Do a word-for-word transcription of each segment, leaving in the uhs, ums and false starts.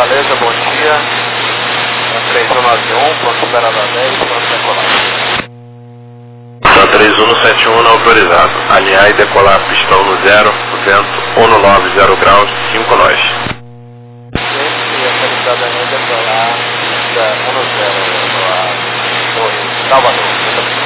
Fortaleza, bom dia. três um nove um, pronto esperado a dez, pronto decolar. Tá três um sete um não autorizado. Alinhar e decolar pistão no zero, vento um nove zero graus, cinco nós. E autorizado a decolar um zero, decolar Torre, Salvador.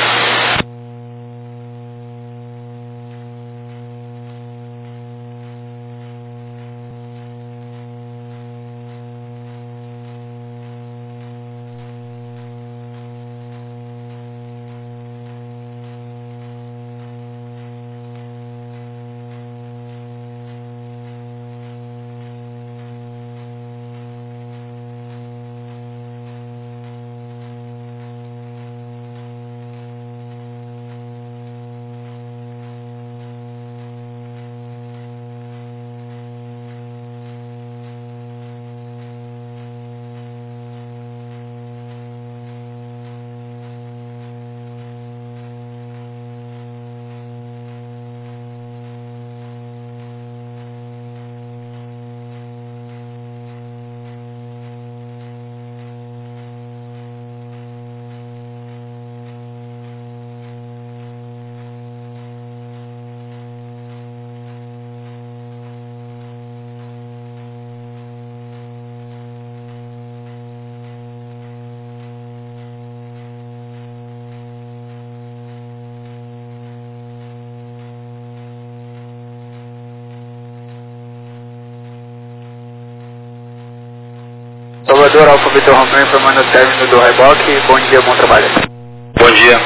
Salvador, Alfa Vitor Romeo, informando o término do reboque. Bom dia, bom trabalho. Bom dia.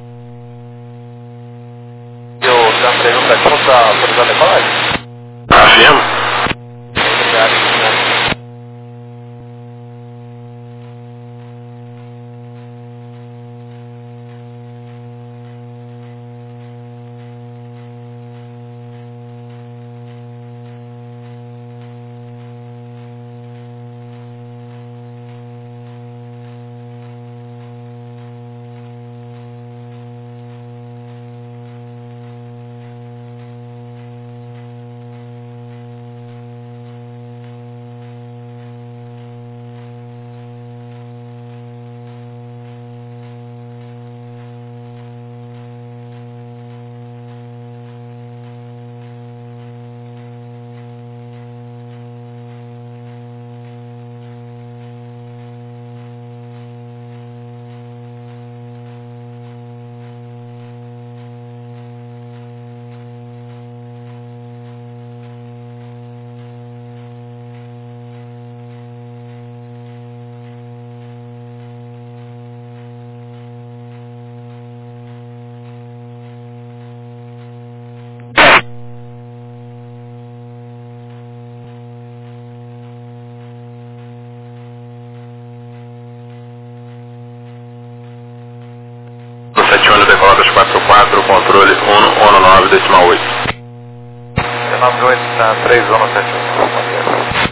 E o Sam três um sete um está autorizado a decolagem? Afirmo. sete um decolar dois quatro quatro, controle um nove decimal oito. nove oito, três um sete um, bom dia.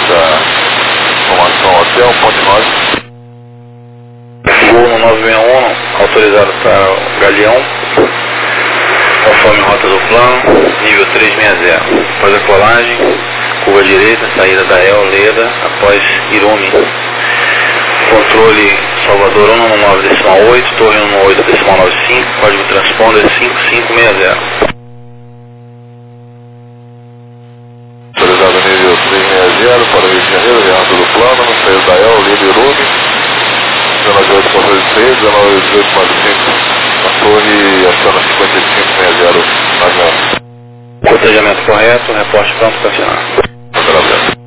essa informação ao hotel, ponto nove. Gol no nove seis um, autorizado para o Galeão, conforme rota do plano, nível trezentos e sessenta. Após a colagem, curva direita, saída da El Leda, após Irumi. Controle Salvador um um nove decimal oito, Torre um um oito decimal noventa e cinco, código transponder cinco cinco seis zero. Autorizado nível trezentos e sessenta para o Rio de Janeiro, reato do plano, saída da El Leda Irumi. dezenove oito ponto seis, dezenove oito ponto cinco, a torre aciona cinquenta e cinco sessenta na avião. Cotejamento correto, reporte pronto para assinar. Obrigado.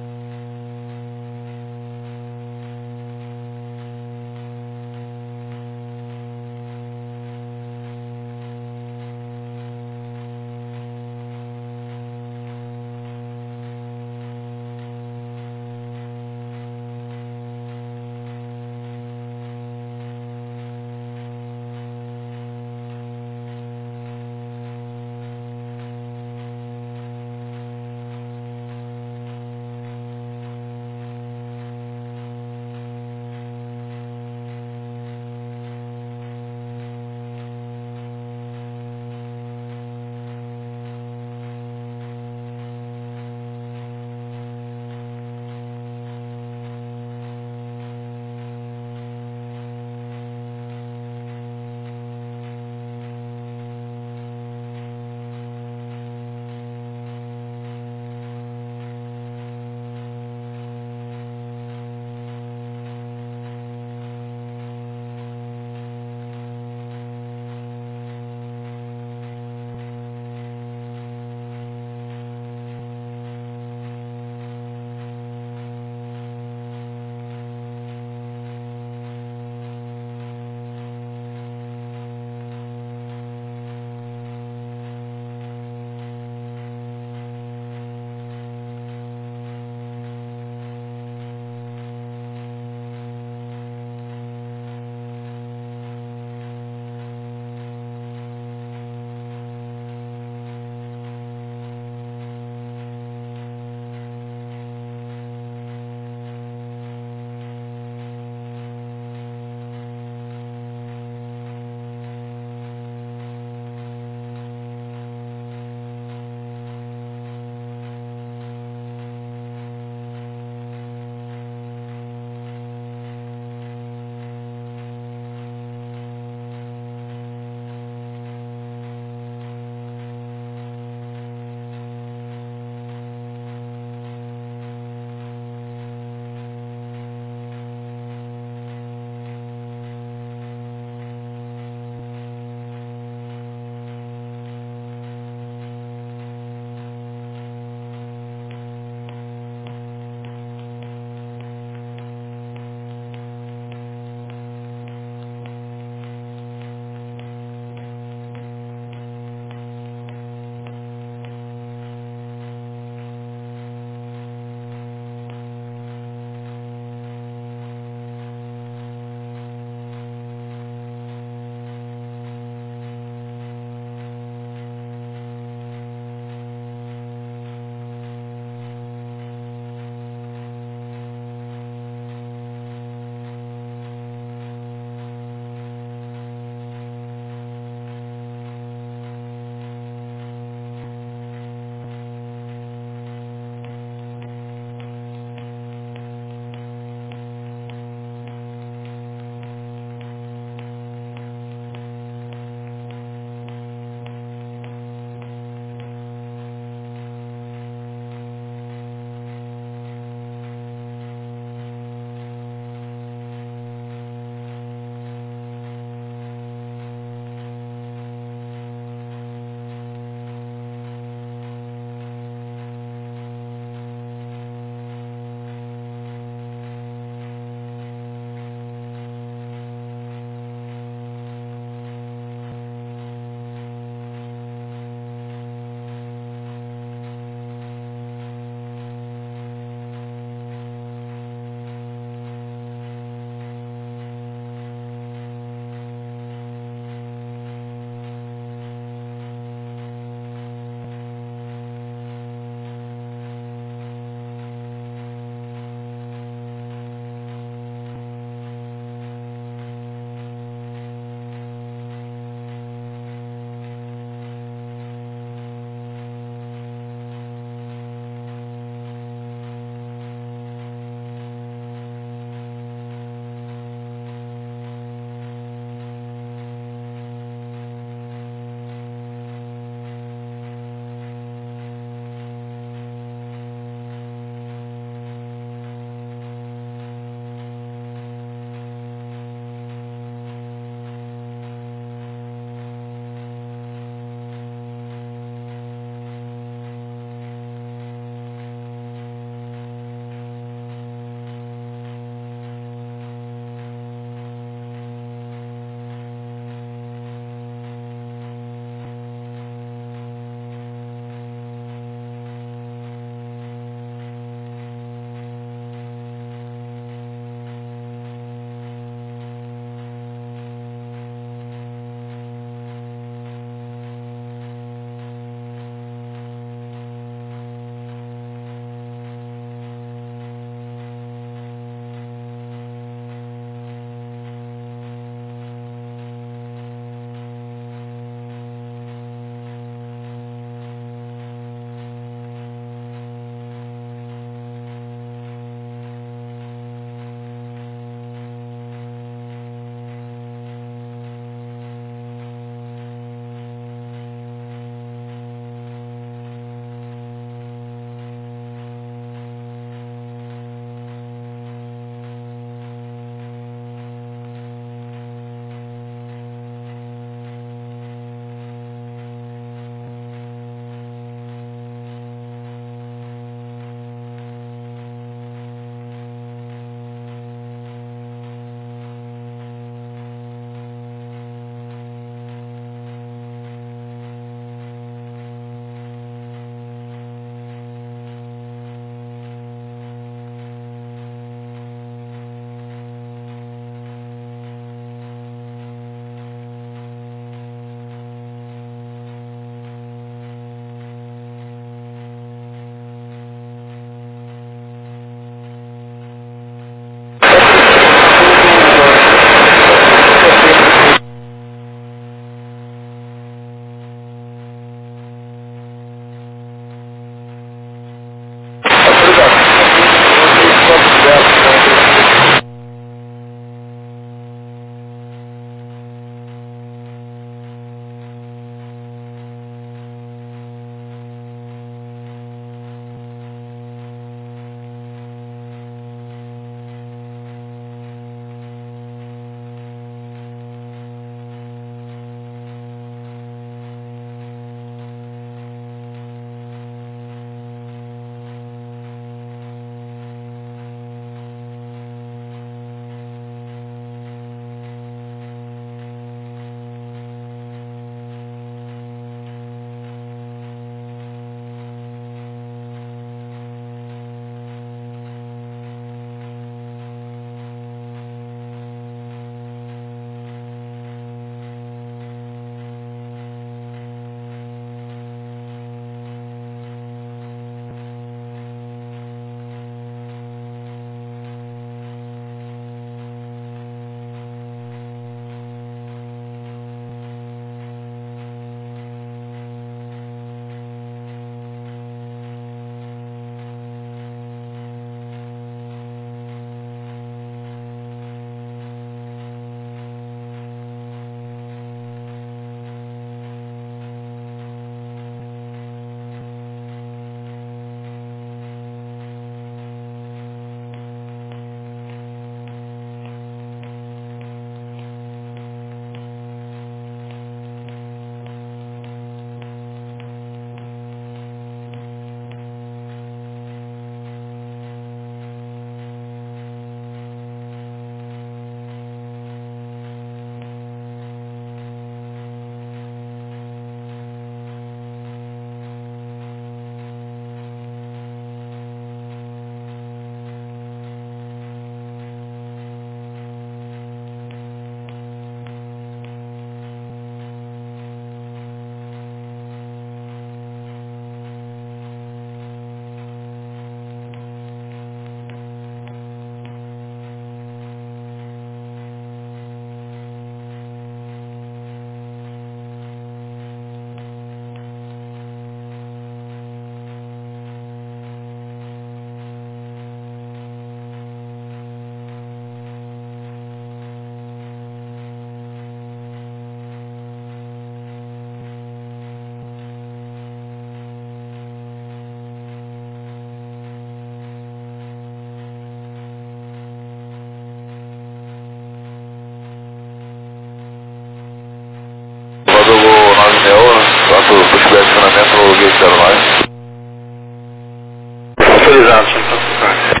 Autorizado, chama para tocar.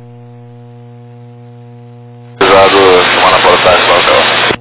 Autorizado, chamar na portagem para o hotel.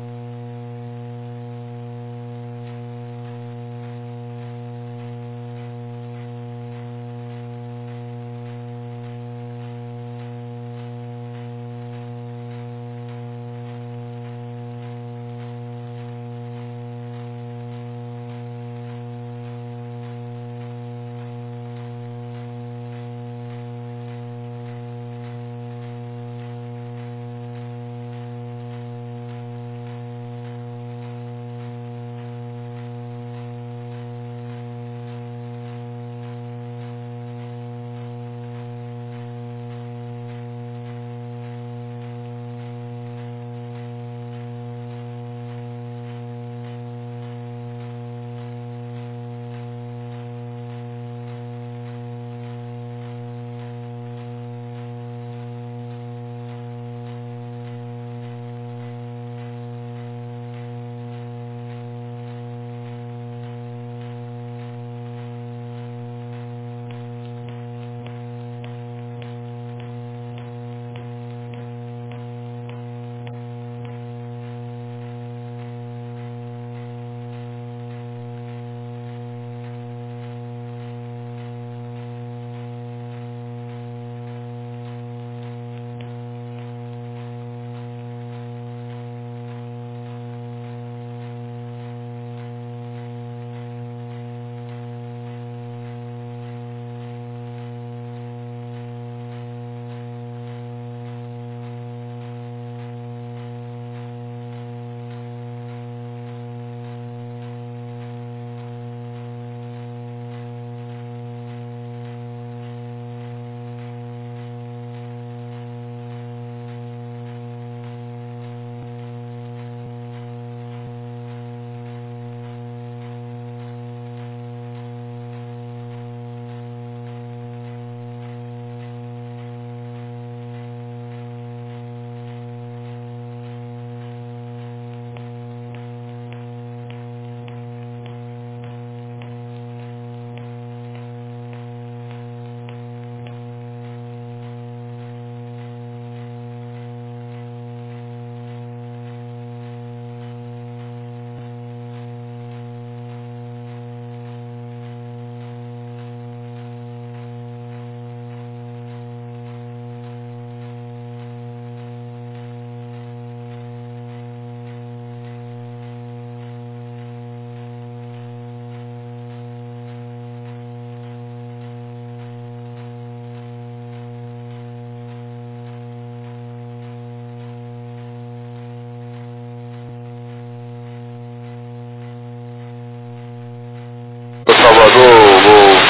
Salvador,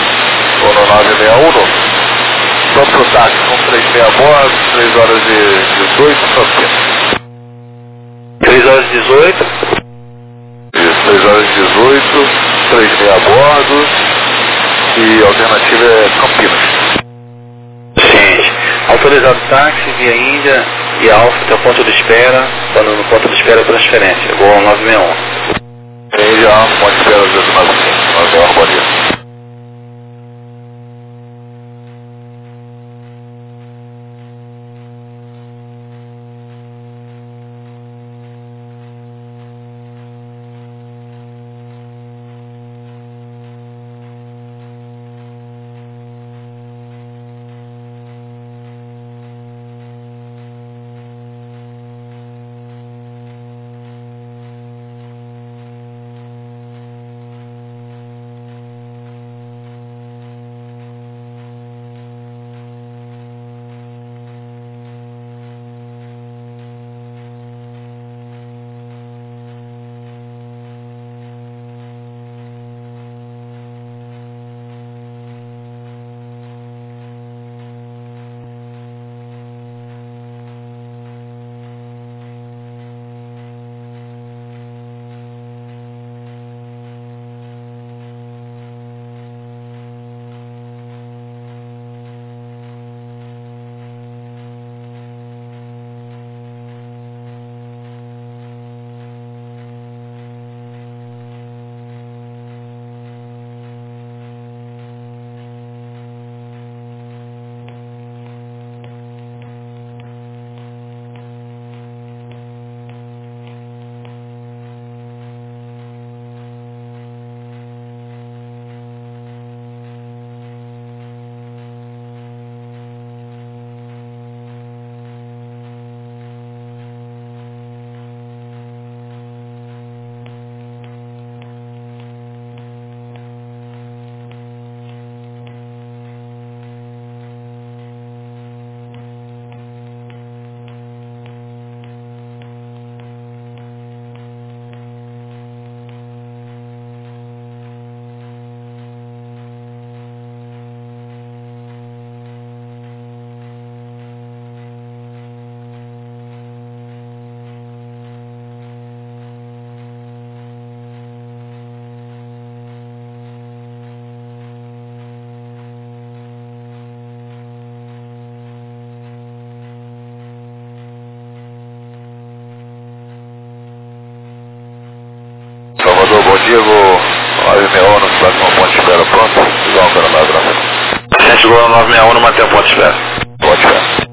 voo nove seis um, só pro táxi, com três e meia a bordo, três horas e dezoito, Campinas. três horas e dezoito. Isso, três horas e dezoito, três e meia a bordo, e a alternativa é Campinas. Ciente. Autorizado táxi via Índia e Alfa até o ponto de espera, quando no ponto de espera transferência, voo nove seis um. Tem já uma espera de nove cinco, nove horas, bom dia. Diego, nove seis um, no próximo ponte de espera, pronto? Igual para nada, não. Sete Gol nove seis um, no manter a ponte de espera. Ponte de espera.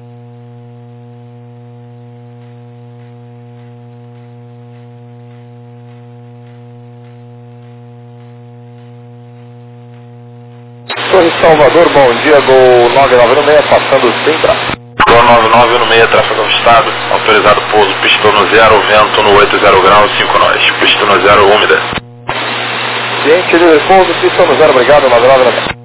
Torre Salvador, bom dia, Gol nove nove seis, passando sem traço. Gol nove nove um seis, tráfego avistado, autorizado pouso, pista no zero, vento no oitenta graus, cinco nós, pista no zero, úmida. Ciente de pouso, pista no zero, obrigado, nove nove seis.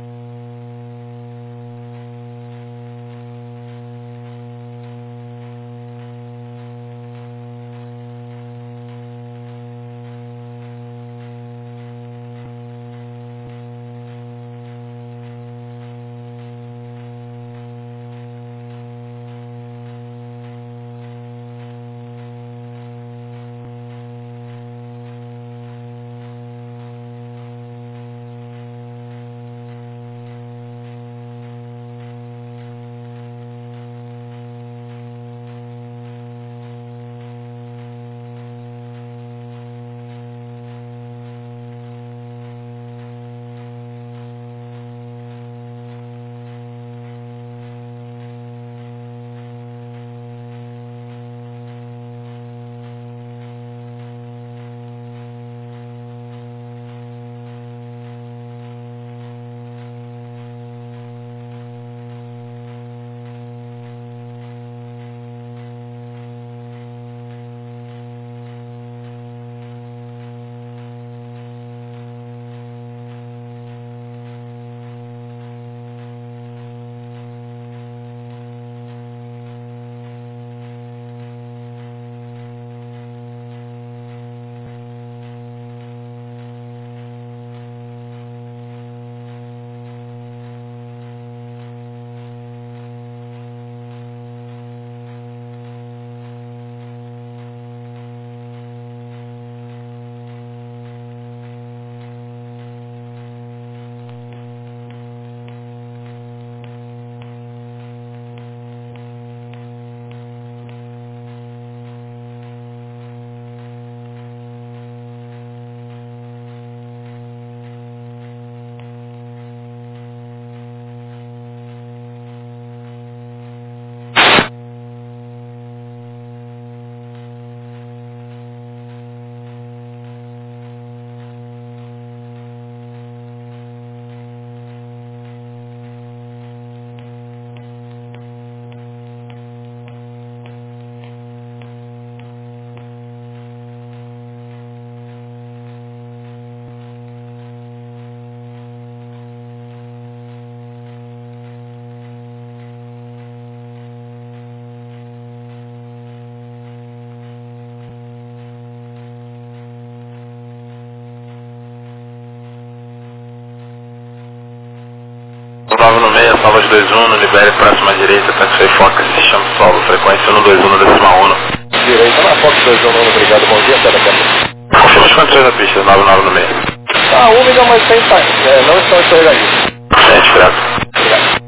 nove no seis, salva de dois um, no libere próxima à direita, taxi foca, sistema salvo, frequência no dois um, no decimal um. Direita na Fox dois um, obrigado, bom dia, até daqui a pouco. Confirma as condições da pista, nove nove no seis. Ah, úmida, mas sem pai, é, não estão escorregadinhos. Sete, grato. Obrigado.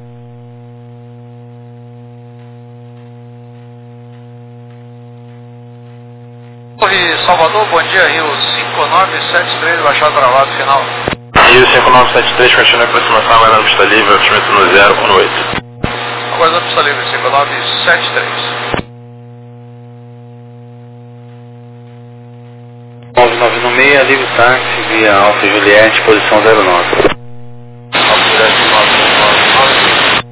Torre Salvador, bom dia, Rio cinco nove sete três, baixado para lá do final. Rio cinco nove sete três, continua a aproximação, vai na pista livre, abaixamento no zero, um no oito. Agora pista livre, cinco nove sete três. nove nove no seis, livre táxi, via Alfa Juliette, posição zero nove. Alfa Juliette nove nove nove.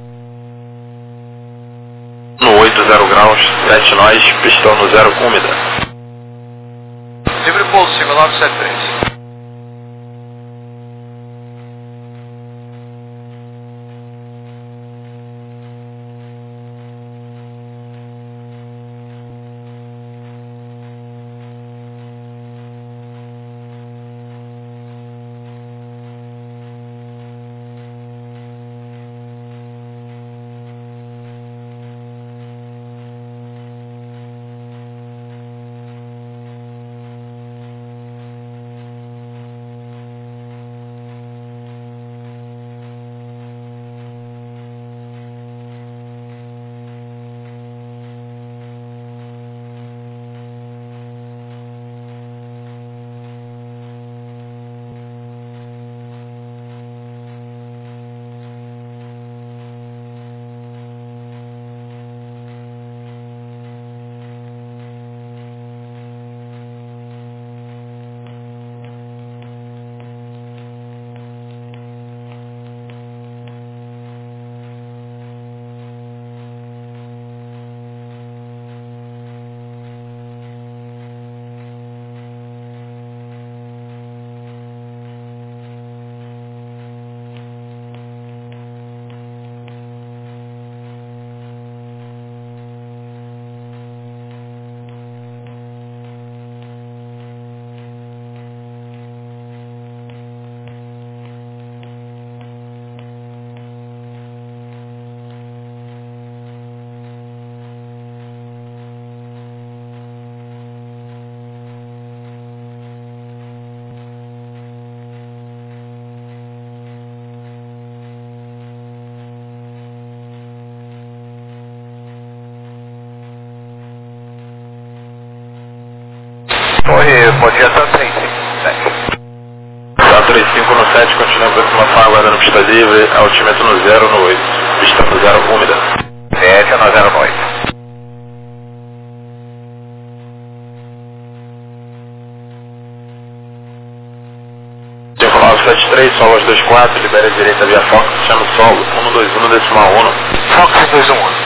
No oito, zero graus, sete nós, pistão no zero, úmida. Livre pouso, cinco nove sete três. aviação três cinco sete. Tá três cinco no sete, continua a aproximação, aguardando pista livre, altímetro no zero no oito, pista no zero úmida. sete no zero no oito. cinco nove sete três, solo dois quatro, libera a direita via Fox, chama solo, um dois um decimal um. Fox dois um um.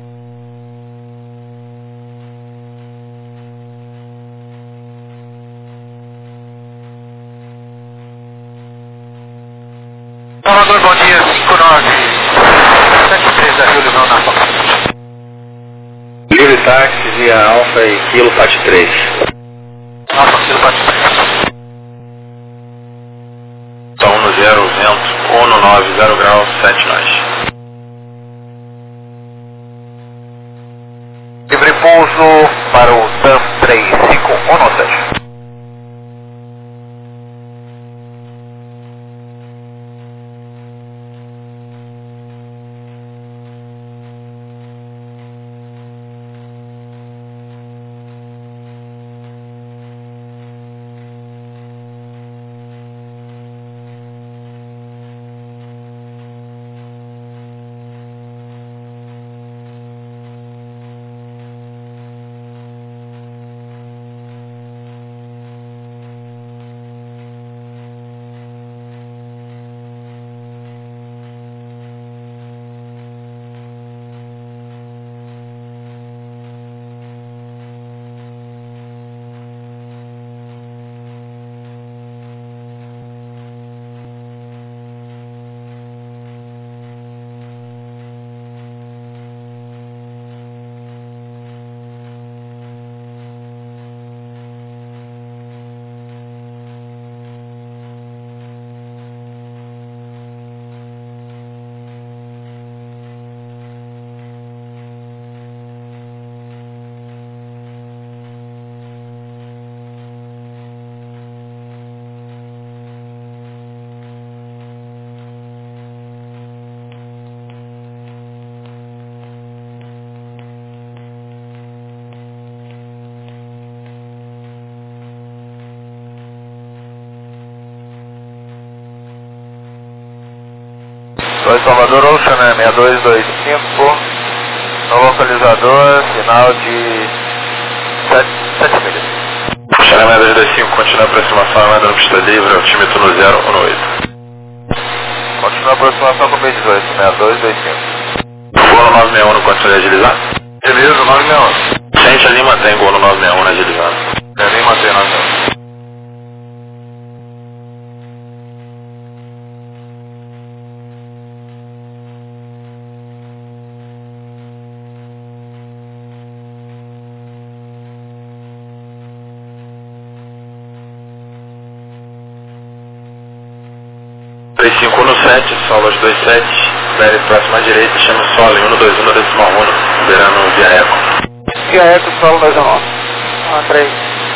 Salvador, bom dia, cinco nove sete três da Rio Limão na Fox. Livre táxi via Alfa e Kilo Pat três. Alfa, Kilo Pat três. Tá um no zero, vento, um no nove, zero graus, sete nós. Livre pouso para o T A M três cinco um no sete. dois Salvador Ocean, né? seis dois dois cinco, no localizador, sinal de sete milhas. China seis dois cinco, continua a aproximação, aguardando pista livre, altímetro no zero um no oito. Continua a aproximação com B dezoito, seis dois dois cinco. Gol no nove seis um no controle agilizar. Beleza, nove seis um. Gente, ali mantém gol no nove seis um na agilizando. Eu nem mantém nove seis um. três cinco no sete, solo dois sete, espere próxima à direita, chama o solo em um dois um decimal um, liberando via eco. Via eco, solo dois um um. Ah, três.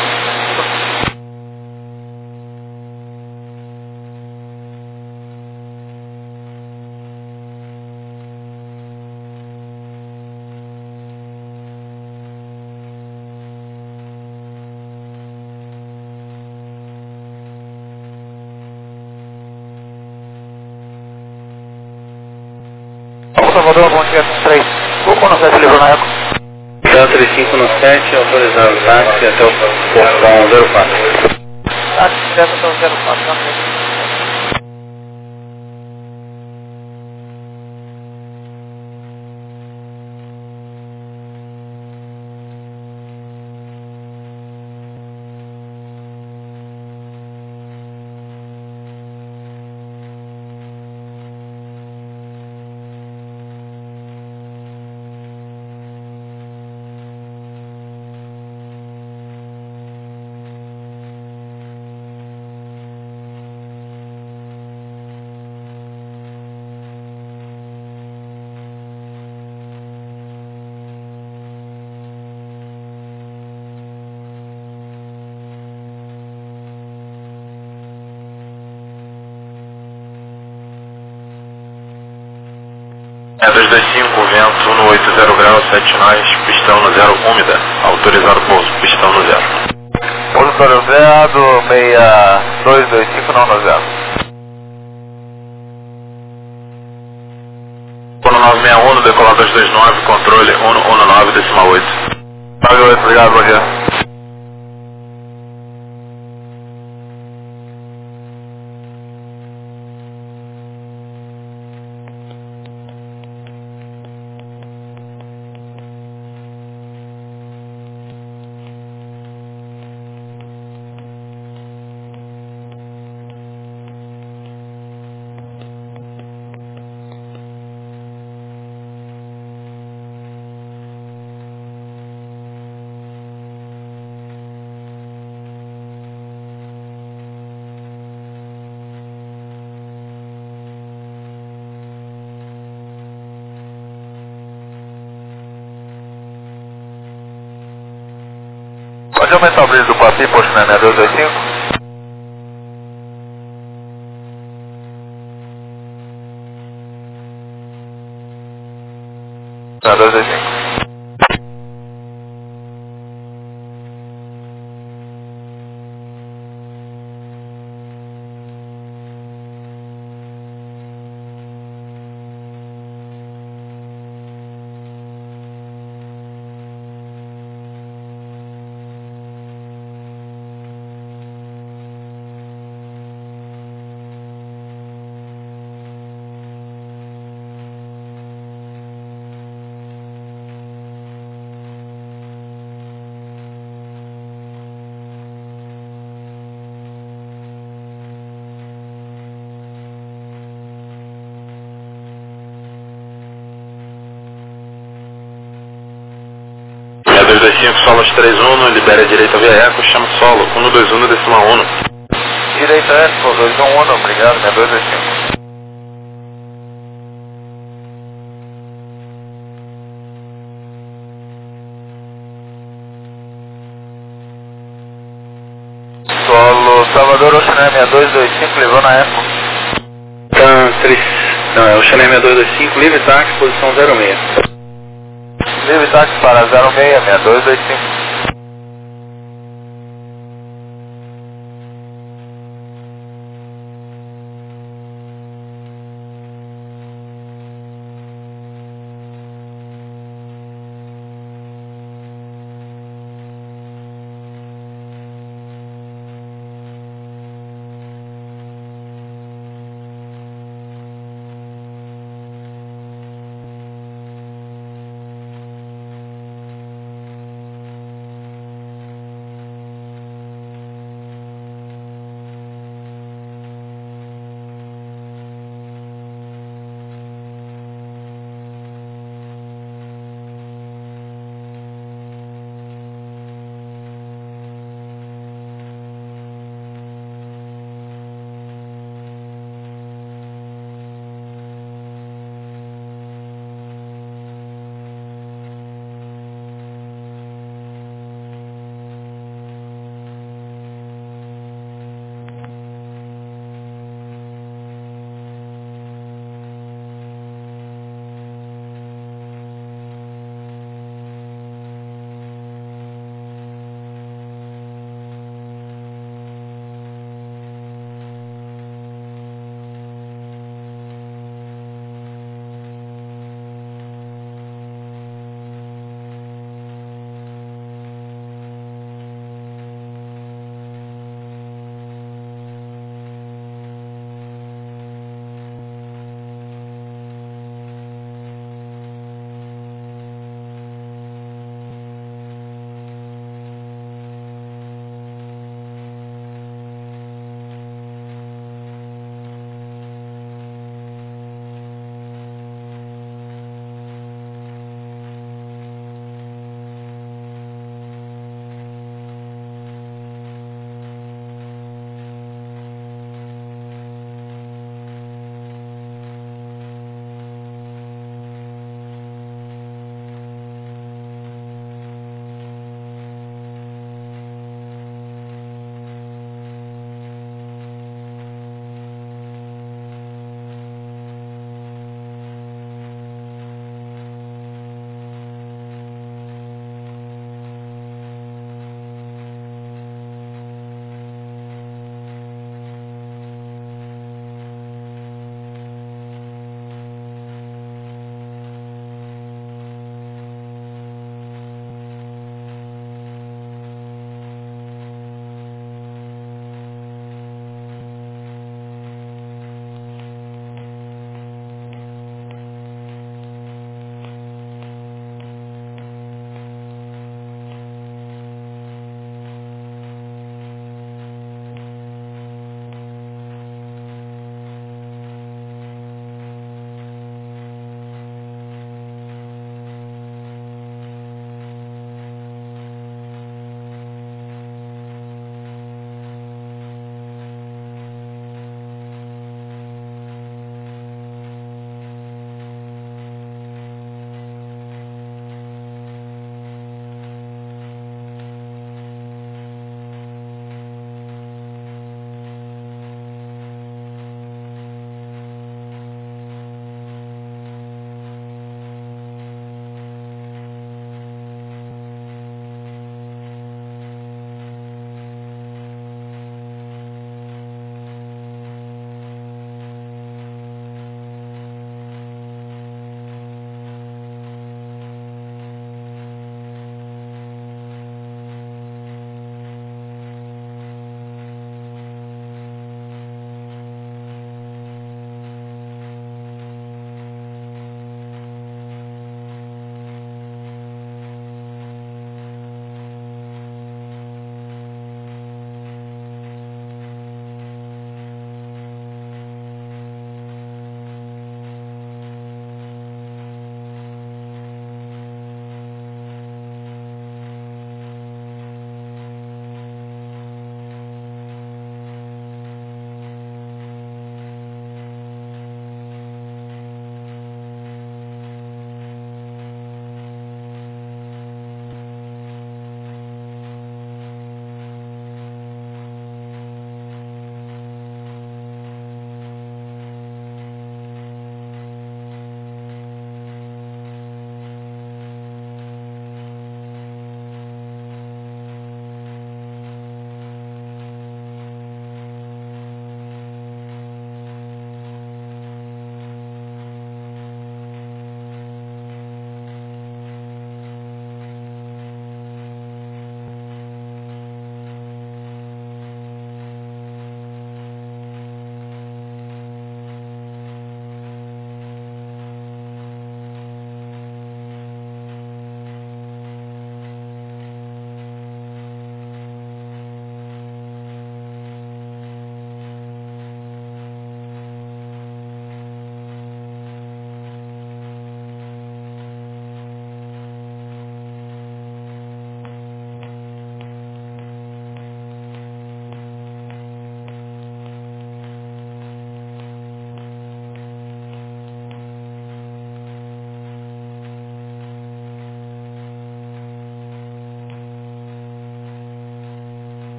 Salvador, bom dia, três. Qual não se livrou na época? Então, três cinco no sete, autorizado o táxi até o portão zero quatro. Táxi direto até o zero quatro, não. É dois dois cinco, vento um no oito, zero graus, sete nós, pistão no zero úmida, autorizado pouso, pistão no zero. Pouso autorizado, seis dois dois cinco, não no zero. um nove seis um, decolar dois dois nove, controle um um nove, decimal oito. nove oito, obrigado, bom dia. Pode aumentar o brilho do Papi, posto na seis dois dois cinco? seis dois dois cinco. dois dois cinco, solo três um, libera a direita via eco, chama solo, um dois um, decimal um. Direita eco, dois um um, obrigado, seis dois dois cinco. Solo Salvador, Oceané seis dois dois cinco, levou na eco. Tá, três, não, é Oceané seis dois dois cinco, livre táxi, posição zero seis. Livre táxi para zero seis, seis dois dois cinco.